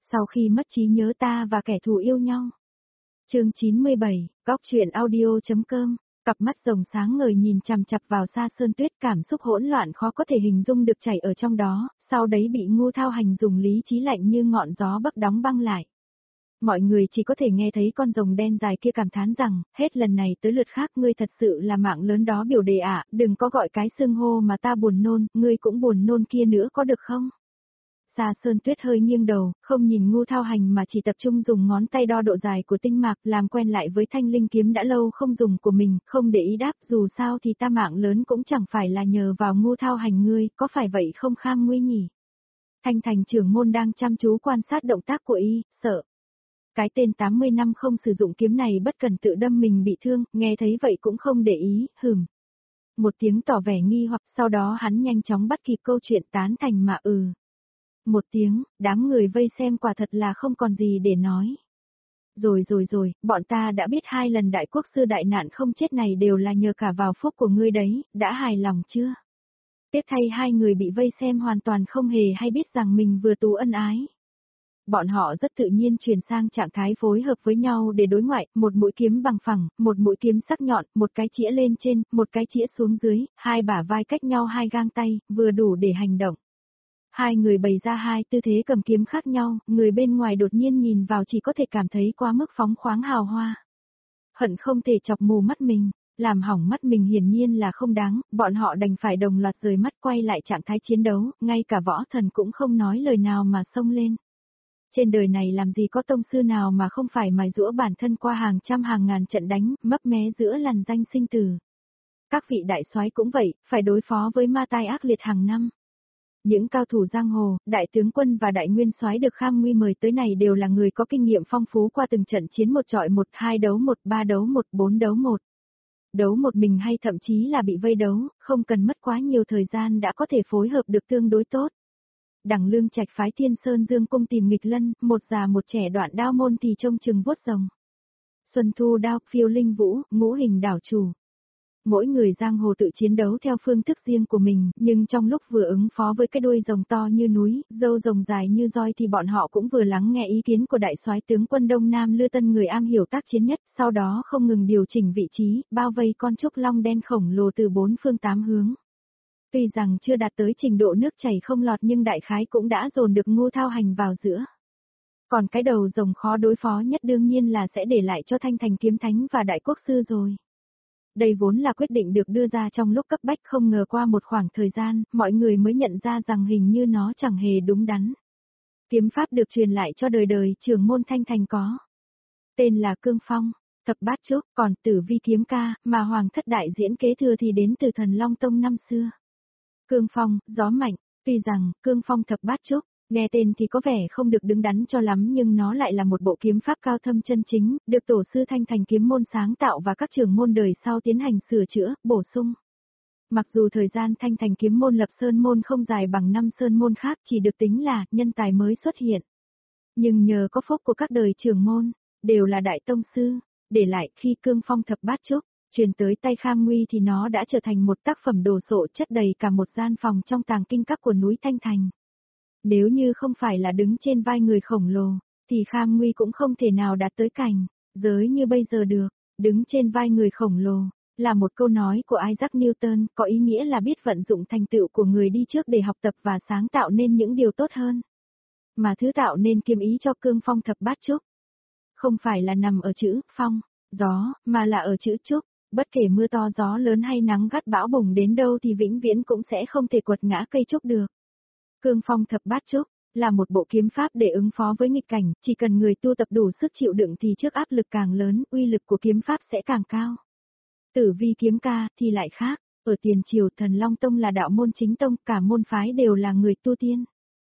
Sau khi mất trí nhớ ta và kẻ thù yêu nhau. Chương 97, góc truyện audio.com. Cặp mắt rồng sáng ngời nhìn chằm chằm vào Sa Sơn Tuyết, cảm xúc hỗn loạn khó có thể hình dung được chảy ở trong đó, sau đấy bị Ngô Thao Hành dùng lý trí lạnh như ngọn gió bắc đóng băng lại. Mọi người chỉ có thể nghe thấy con rồng đen dài kia cảm thán rằng, hết lần này tới lượt khác ngươi thật sự là mạng lớn đó biểu đề ạ, đừng có gọi cái xưng hô mà ta buồn nôn, ngươi cũng buồn nôn kia nữa có được không? Sa Sơn Tuyết hơi nghiêng đầu, không nhìn Ngô Thao Hành mà chỉ tập trung dùng ngón tay đo độ dài của tinh mạc, làm quen lại với thanh linh kiếm đã lâu không dùng của mình, không để ý đáp, dù sao thì ta mạng lớn cũng chẳng phải là nhờ vào Ngô Thao Hành ngươi, có phải vậy không Kham Nguy nhỉ? Thanh Thành trưởng môn đang chăm chú quan sát động tác của y, sợ. Cái tên 80 năm không sử dụng kiếm này bất cần tự đâm mình bị thương, nghe thấy vậy cũng không để ý, một tiếng tỏ vẻ nghi hoặc, sau đó hắn nhanh chóng bắt kịp câu chuyện tán thành mà một tiếng, đám người vây xem quả thật là không còn gì để nói. Rồi, bọn ta đã biết 2 lần đại quốc sư đại nạn không chết này đều là nhờ cả vào phúc của ngươi đấy, đã hài lòng chưa? Tiếc thay 2 người bị vây xem hoàn toàn không hề hay biết rằng mình vừa tú ân ái. Bọn họ rất tự nhiên chuyển sang trạng thái phối hợp với nhau để đối ngoại, một mũi kiếm bằng phẳng, một mũi kiếm sắc nhọn, một cái chĩa lên trên, một cái chĩa xuống dưới, 2 bả vai cách nhau 2 gang tay, vừa đủ để hành động. 2 người bày ra 2 tư thế cầm kiếm khác nhau, người bên ngoài đột nhiên nhìn vào chỉ có thể cảm thấy quá mức phóng khoáng hào hoa. Hận không thể chọc mù mắt mình, làm hỏng mắt mình hiển nhiên là không đáng, bọn họ đành phải đồng loạt rời mắt quay lại trạng thái chiến đấu, ngay cả võ thần cũng không nói lời nào mà xông lên. Trên đời này làm gì có tông sư nào mà không phải mài giũa bản thân qua hàng trăm hàng ngàn trận đánh, mấp mé giữa làn danh sinh tử. Các vị đại soái cũng vậy, phải đối phó với ma tai ác liệt hàng năm. Những cao thủ giang hồ, đại tướng quân và đại nguyên soái được Kham Nguy mời tới này đều là người có kinh nghiệm phong phú qua từng trận chiến 1 chọi 1, 2 đấu 1, 3 đấu 1, 4 đấu 1. Đấu một mình hay thậm chí là bị vây đấu, không cần mất quá nhiều thời gian đã có thể phối hợp được tương đối tốt. Đằng Lương Trạch phái Thiên Sơn Dương cung tìm nghịch lân, một già một trẻ đoạn đao môn thì trông chừng vuốt rồng. Xuân Thu đao, Phiêu Linh Vũ, Ngũ Hình đảo chủ. Mỗi người giang hồ tự chiến đấu theo phương thức riêng của mình, nhưng trong lúc vừa ứng phó với cái đuôi rồng to như núi, râu rồng dài như roi thì bọn họ cũng vừa lắng nghe ý kiến của đại soái tướng quân Đông Nam Lư Tân người am hiểu tác chiến nhất, sau đó không ngừng điều chỉnh vị trí, bao vây con trúc long đen khổng lồ từ 4 phương 8 hướng. Tuy rằng chưa đạt tới trình độ nước chảy không lọt nhưng đại khái cũng đã dồn được Ngô Thao Hành vào giữa. Còn cái đầu rồng khó đối phó nhất đương nhiên là sẽ để lại cho Thanh Thành kiếm thánh và đại quốc sư rồi. Đây vốn là quyết định được đưa ra trong lúc cấp bách, không ngờ qua một khoảng thời gian, mọi người mới nhận ra rằng hình như nó chẳng hề đúng đắn. Kiếm pháp được truyền lại cho đời đời trưởng môn Thanh Thành có. Tên là Cương Phong, Thập Bát Trúc, còn Tử Vi kiếm ca, mà Hoàng thất đại diễn kế thừa thì đến từ Thần Long Tông năm xưa. Cương Phong, gió mạnh, tuy rằng, Cương Phong Thập Bát Trúc, nghe tên thì có vẻ không được đứng đắn cho lắm nhưng nó lại là một bộ kiếm pháp cao thâm chân chính, được tổ sư Thanh Thành kiếm môn sáng tạo và các trưởng môn đời sau tiến hành sửa chữa, bổ sung. Mặc dù thời gian Thanh Thành kiếm môn lập sơn môn không dài bằng 5 sơn môn khác chỉ được tính là nhân tài mới xuất hiện. Nhưng nhờ có phúc của các đời trưởng môn, đều là đại tông sư, để lại khi Cương Phong Thập Bát Trúc truyền tới tay Kham Nguy thì nó đã trở thành một tác phẩm đồ sộ chất đầy cả một gian phòng trong tàng kinh các của núi Thanh Thành. Nếu như không phải là đứng trên vai người khổng lồ, thì Kham Nguy cũng không thể nào đạt tới cảnh giới như bây giờ được. Đứng trên vai người khổng lồ là một câu nói của Isaac Newton, có ý nghĩa là biết vận dụng thành tựu của người đi trước để học tập và sáng tạo nên những điều tốt hơn. Mà thứ tạo nên kiếm ý cho Cương Phong Thập Bát Trúc không phải là nằm ở chữ phong, gió, mà là ở chữ trúc. Bất kể mưa to gió lớn hay nắng gắt bão bùng đến đâu thì vĩnh viễn cũng sẽ không thể quật ngã cây trúc được. Cương Phong Thập Bát Trúc là một bộ kiếm pháp để ứng phó với nghịch cảnh, chỉ cần người tu tập đủ sức chịu đựng thì trước áp lực càng lớn, uy lực của kiếm pháp sẽ càng cao. Tử Vi kiếm ca thì lại khác, ở tiền triều Thần Long Tông là đạo môn chính tông, cả môn phái đều là người tu tiên.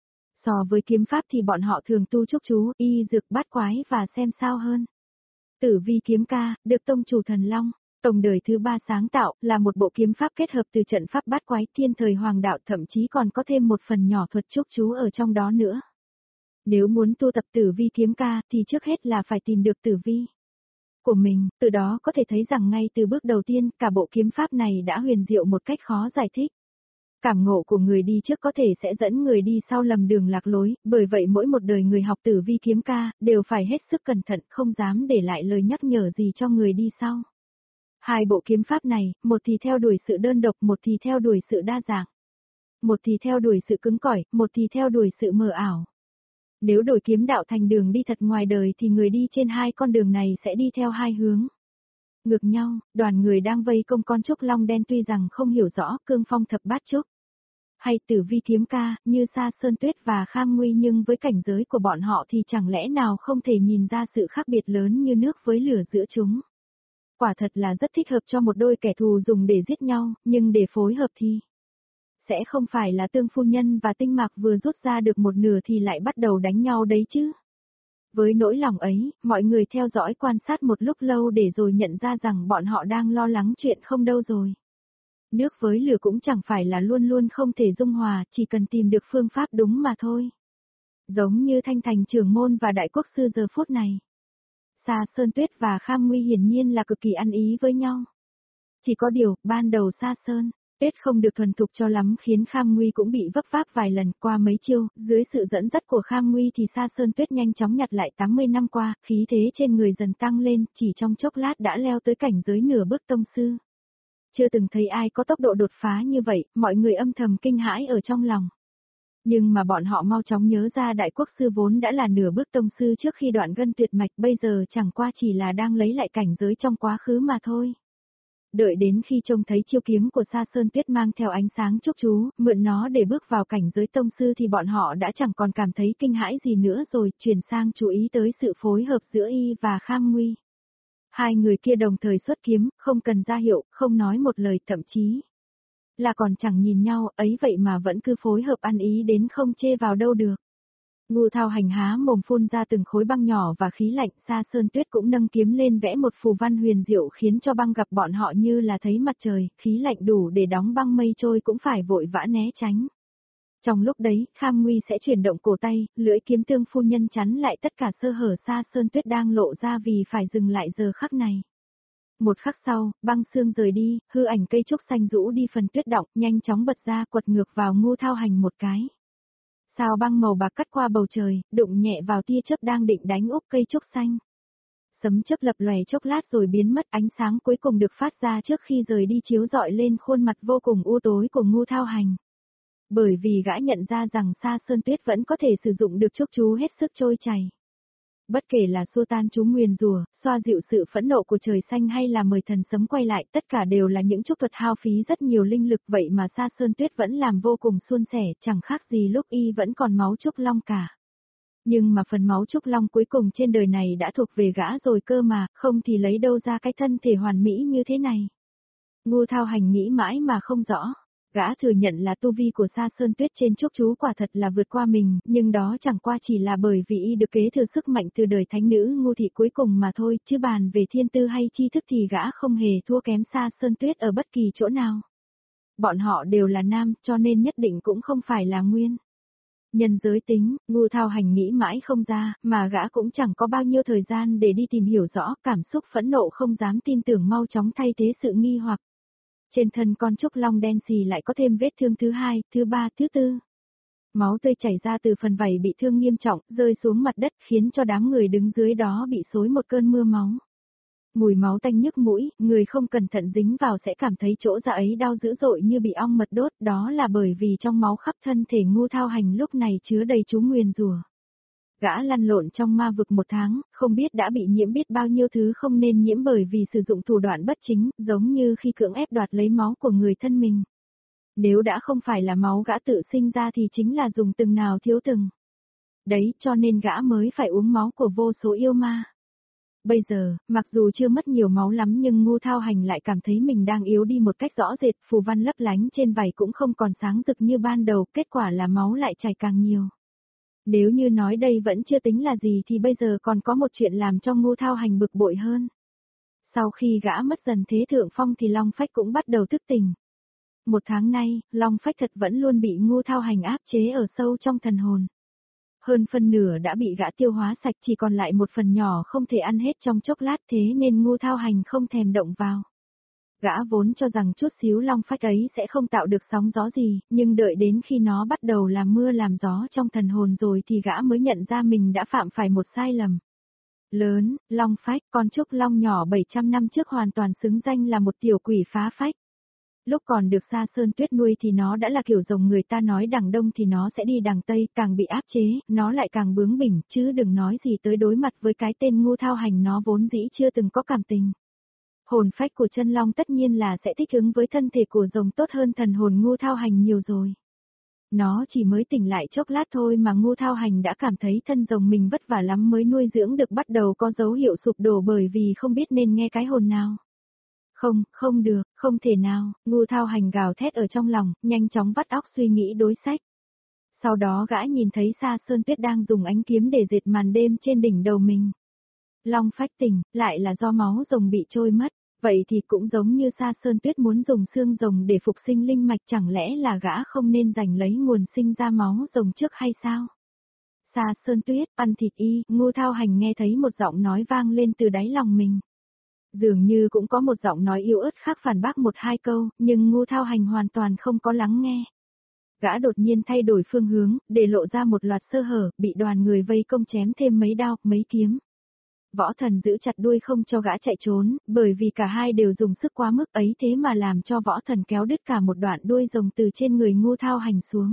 So với kiếm pháp thì bọn họ thường tu trúc chú, y dược bát quái và xem sao hơn. Tử Vi kiếm ca, được tông chủ Thần Long Tông đời thứ 3 sáng tạo, là một bộ kiếm pháp kết hợp từ trận pháp bát quái thiên thời hoàng đạo, thậm chí còn có thêm một phần nhỏ thuật trúc chú ở trong đó nữa. Nếu muốn tu tập Tử Vi kiếm ca thì trước hết là phải tìm được tử vi của mình, từ đó có thể thấy rằng ngay từ bước đầu tiên cả bộ kiếm pháp này đã huyền diệu một cách khó giải thích. Cảm ngộ của người đi trước có thể sẽ dẫn người đi sau lầm đường lạc lối, bởi vậy mỗi một đời người học Tử Vi kiếm ca, đều phải hết sức cẩn thận, không dám để lại lời nhắc nhở gì cho người đi sau. Hai bộ kiếm pháp này, một thì theo đuổi sự đơn độc, một thì theo đuổi sự đa dạng. Một thì theo đuổi sự cứng cỏi, một thì theo đuổi sự mờ ảo. Nếu đổi kiếm đạo thành đường đi thật ngoài đời thì người đi trên hai con đường này sẽ đi theo hai hướng ngược nhau. Đoàn người đang vây công con trúc long đen tuy rằng không hiểu rõ cương phong thập bát trúc hay Tử Vi kiếm ca, như Sa Sơn Tuyết và Kham Nguy, nhưng với cảnh giới của bọn họ thì chẳng lẽ nào không thể nhìn ra sự khác biệt lớn như nước với lửa giữa chúng. Quả thật là rất thích hợp cho một đôi kẻ thù dùng để giết nhau, nhưng để phối hợp thì sẽ không phải là Tương phu nhân và Tinh Mạc vừa rút ra được một nửa thì lại bắt đầu đánh nhau đấy chứ. Với nỗi lòng ấy, mọi người theo dõi quan sát một lúc lâu để rồi nhận ra rằng bọn họ đang lo lắng chuyện không đâu rồi. Nước với lửa cũng chẳng phải là luôn luôn không thể dung hòa, chỉ cần tìm được phương pháp đúng mà thôi. Giống như Thanh Thành trưởng môn và Đại Quốc sư giờ phút này. Sa Sơn Tuyết và Kham Nguy hiển nhiên là cực kỳ ăn ý với nhau. Chỉ có điều, ban đầu Sa Sơn Tuyết không được thuần thục cho lắm khiến Kham Nguy cũng bị vấp váp vài lần. Qua mấy chiêu, dưới sự dẫn dắt của Kham Nguy thì Sa Sơn Tuyết nhanh chóng nhặt lại 80 năm qua, khí thế trên người dần tăng lên, chỉ trong chốc lát đã leo tới cảnh giới nửa bước tông sư. Chưa từng thấy ai có tốc độ đột phá như vậy, mọi người âm thầm kinh hãi ở trong lòng. Nhưng mà bọn họ mau chóng nhớ ra Đại Quốc sư vốn đã là nửa bước tông sư trước khi đoạn gân tuyệt mạch, bây giờ chẳng qua chỉ là đang lấy lại cảnh giới trong quá khứ mà thôi. Đợi đến khi trông thấy chiêu kiếm của Sa Sơn Tuyết mang theo ánh sáng chúc chú, mượn nó để bước vào cảnh giới tông sư thì bọn họ đã chẳng còn cảm thấy kinh hãi gì nữa rồi, chuyển sang chú ý tới sự phối hợp giữa y và Kham Nguy. Hai người kia đồng thời xuất kiếm, không cần ra hiệu, không nói một lời, thậm chí là còn chẳng nhìn nhau, ấy vậy mà vẫn cứ phối hợp ăn ý đến không chê vào đâu được. Ngưu Thao Hành há mồm phun ra từng khối băng nhỏ và khí lạnh, Sa Sơn Tuyết cũng nâng kiếm lên vẽ một phù văn huyền diệu khiến cho băng gặp bọn họ như là thấy mặt trời, khí lạnh đủ để đóng băng mây trôi cũng phải vội vã né tránh. Trong lúc đấy, Kham Nguy sẽ chuyển động cổ tay, lưỡi kiếm Tương phu nhân chắn lại tất cả sơ hở Sa Sơn Tuyết đang lộ ra vì phải dừng lại giờ khắc này. Một khắc sau, băng sương rời đi, hư ảnh cây trúc xanh rũ đi phần tuyết động, nhanh chóng bật ra quật ngược vào Ngưu Thao Hành một cái. Sao băng màu bạc cắt qua bầu trời, đụng nhẹ vào tia chớp đang định đánh úp cây trúc xanh. Sấm chớp lập lòe chốc lát rồi biến mất, ánh sáng cuối cùng được phát ra trước khi rời đi chiếu rọi lên khuôn mặt vô cùng u tối của Ngưu Thao Hành. Bởi vì gã nhận ra rằng Sa Sơn Tuyết vẫn có thể sử dụng được chúc chú hết sức trôi chảy. Bất kể là xua tan chú nguyền rủa, xoa dịu sự phẫn nộ của trời xanh hay là mời thần sấm quay lại, tất cả đều là những chúc thuật hao phí rất nhiều linh lực, vậy mà Sa Sơn Tuyết vẫn làm vô cùng suôn sẻ, chẳng khác gì lúc y vẫn còn máu trúc long cả. Nhưng mà phần máu trúc long cuối cùng trên đời này đã thuộc về gã rồi cơ mà, không thì lấy đâu ra cái thân thể hoàn mỹ như thế này. Ngưu Thao Hành nghĩ mãi mà không rõ. Gã thừa nhận là tu vi của Sa Sơn Tuyết trên chúc chú quả thật là vượt qua mình, nhưng đó chẳng qua chỉ là bởi vì y được kế thừa sức mạnh từ đời thánh nữ Ngưu Thị cuối cùng mà thôi, chứ bàn về thiên tư hay tri thức thì gã không hề thua kém Sa Sơn Tuyết ở bất kỳ chỗ nào. Bọn họ đều là nam, cho nên nhất định cũng không phải là nguyên nhân giới tính. Ngưu Thao Hành nghĩ mãi không ra, mà gã cũng chẳng có bao nhiêu thời gian để đi tìm hiểu rõ, cảm xúc phẫn nộ không dám tin tưởng mau chóng thay thế sự nghi hoặc. Trên thân con trúc long đen xì lại có thêm vết thương thứ hai, thứ ba, thứ tư. Máu tươi chảy ra từ phần vảy bị thương nghiêm trọng, rơi xuống mặt đất khiến cho đám người đứng dưới đó bị xối một cơn mưa máu. Mùi máu tanh nhức mũi, người không cẩn thận dính vào sẽ cảm thấy chỗ da ấy đau dữ dội như bị ong mật đốt, đó là bởi vì trong máu khắp thân thể Ngưu Thao Hành lúc này chứa đầy chú nguyền rủa. Gã lăn lộn trong ma vực 1 tháng, không biết đã bị nhiễm biết bao nhiêu thứ không nên nhiễm bởi vì sử dụng thủ đoạn bất chính, giống như khi cưỡng ép đoạt lấy máu của người thân mình. Nếu đã không phải là máu gã tự sinh ra thì chính là dùng từng nào thiếu từng. Đấy, cho nên gã mới phải uống máu của vô số yêu ma. Bây giờ, mặc dù chưa mất nhiều máu lắm nhưng Ngưu Thao Hành lại cảm thấy mình đang yếu đi một cách rõ rệt, phù văn lấp lánh trên vảy cũng không còn sáng rực như ban đầu, kết quả là máu lại chảy càng nhiều. Nếu như nói đây vẫn chưa tính là gì thì bây giờ còn có một chuyện làm cho Ngưu Thao Hành bực bội hơn. Sau khi gã mất dần thế thượng phong thì Long Phách cũng bắt đầu thức tỉnh. 1 tháng nay, Long Phách thật vẫn luôn bị Ngưu Thao Hành áp chế ở sâu trong thần hồn. Hơn phân nửa đã bị gã tiêu hóa sạch, chỉ còn lại một phần nhỏ không thể ăn hết trong chốc lát, thế nên Ngưu Thao Hành không thèm động vào. Gã vốn cho rằng chút xíu long phách ấy sẽ không tạo được sóng gió gì, nhưng đợi đến khi nó bắt đầu làm mưa làm gió trong thần hồn rồi thì gã mới nhận ra mình đã phạm phải một sai lầm lớn. Long phách, con trúc long nhỏ 700 năm trước hoàn toàn xứng danh là một tiểu quỷ phá phách. Lúc còn được Sa Sơn Tuyết nuôi thì nó đã là kiểu rồng, người ta nói đằng đông thì nó sẽ đi đằng tây, càng bị áp chế, nó lại càng bướng bỉnh, chứ đừng nói gì tới đối mặt với cái tên Ngưu Thao Hành, nó vốn dĩ chưa từng có cảm tình. Hồn phách của chân long tất nhiên là sẽ thích ứng với thân thể của rồng tốt hơn thần hồn Ngưu Thao Hành nhiều rồi. Nó chỉ mới tỉnh lại chốc lát thôi mà Ngưu Thao Hành đã cảm thấy thân rồng mình vất vả lắm mới nuôi dưỡng được bắt đầu có dấu hiệu sụp đổ bởi vì không biết nên nghe cái hồn nào. Không, không được, không thể nào, Ngưu Thao Hành gào thét ở trong lòng, nhanh chóng vắt óc suy nghĩ đối sách. Sau đó gã nhìn thấy Sa Sơn Tuyết đang dùng ánh kiếm để dệt màn đêm trên đỉnh đầu mình. Long phách tỉnh, lại là do máu rồng bị trôi mất, vậy thì cũng giống như Sa Sơn Tuyết muốn dùng xương rồng để phục sinh linh mạch, chẳng lẽ là gã không nên giành lấy nguồn sinh ra máu rồng trước hay sao? Sa Sơn Tuyết, ăn thịt y, Ngưu Thao Hành nghe thấy một giọng nói vang lên từ đáy lòng mình. Dường như cũng có một giọng nói yếu ớt khác phản bác một hai câu, nhưng Ngưu Thao Hành hoàn toàn không có lắng nghe. Gã đột nhiên thay đổi phương hướng, để lộ ra một loạt sơ hở, bị đoàn người vây công chém thêm mấy đao, mấy kiếm. Võ Thần giữ chặt đuôi không cho gã chạy trốn, bởi vì cả hai đều dùng sức quá mức ấy, thế mà làm cho Võ Thần kéo đứt cả một đoạn đuôi rồng từ trên người Ngưu Thao Hành xuống.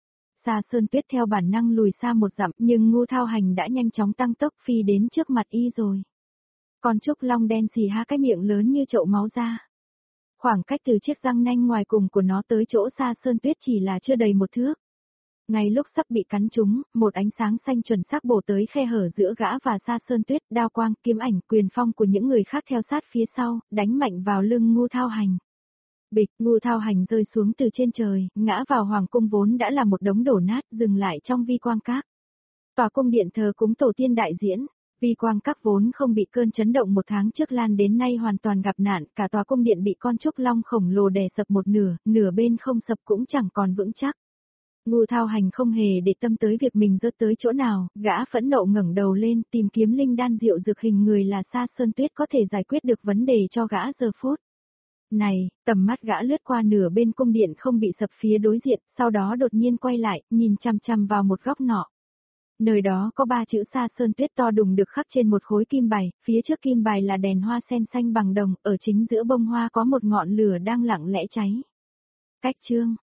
Sa Sơn Tuyết theo bản năng lùi xa một dặm, nhưng Ngưu Thao Hành đã nhanh chóng tăng tốc phi đến trước mặt y rồi. Con trúc long đen xì ha cái miệng lớn như chậu máu ra. Khoảng cách từ chiếc răng nanh ngoài cùng của nó tới chỗ Sa Sơn Tuyết chỉ là chưa đầy một thước. Ngay lúc sắp bị cắn trúng, một ánh sáng xanh chuẩn xác bổ tới khe hở giữa gã và Sa Sơn Tuyết, đao quang, kiếm ảnh, quyền phong của những người khác theo sát phía sau, đánh mạnh vào lưng Ngưu Thao Hành. Bịch, Ngưu Thao Hành rơi xuống từ trên trời, ngã vào hoàng cung vốn đã là một đống đổ nát, dừng lại trong vi quang các. Tòa cung điện thờ cúng tổ tiên đại diễn. Vi quang các vốn không bị cơn chấn động một tháng trước lan đến nay hoàn toàn gặp nạn, cả tòa cung điện bị con trúc long khổng lồ đè sập một nửa, nửa bên không sập cũng chẳng còn vững chắc. Ngưu Thao Hành không hề để tâm tới việc mình rớt tới chỗ nào, gã phẫn nộ ngẩng đầu lên, tìm kiếm linh đan diệu dược hình người là Sa Sơn Tuyết có thể giải quyết được vấn đề cho gã giờ phút này. Tầm mắt gã lướt qua nửa bên cung điện không bị sập phía đối diện, sau đó đột nhiên quay lại, nhìn chằm chằm vào một góc nọ. Nơi đó có 3 chữ Sa Sơn Tuyết to đùng được khắc trên một khối kim bài, phía trước kim bài là đèn hoa sen xanh bằng đồng, ở chính giữa bông hoa có một ngọn lửa đang lặng lẽ cháy. Cách chương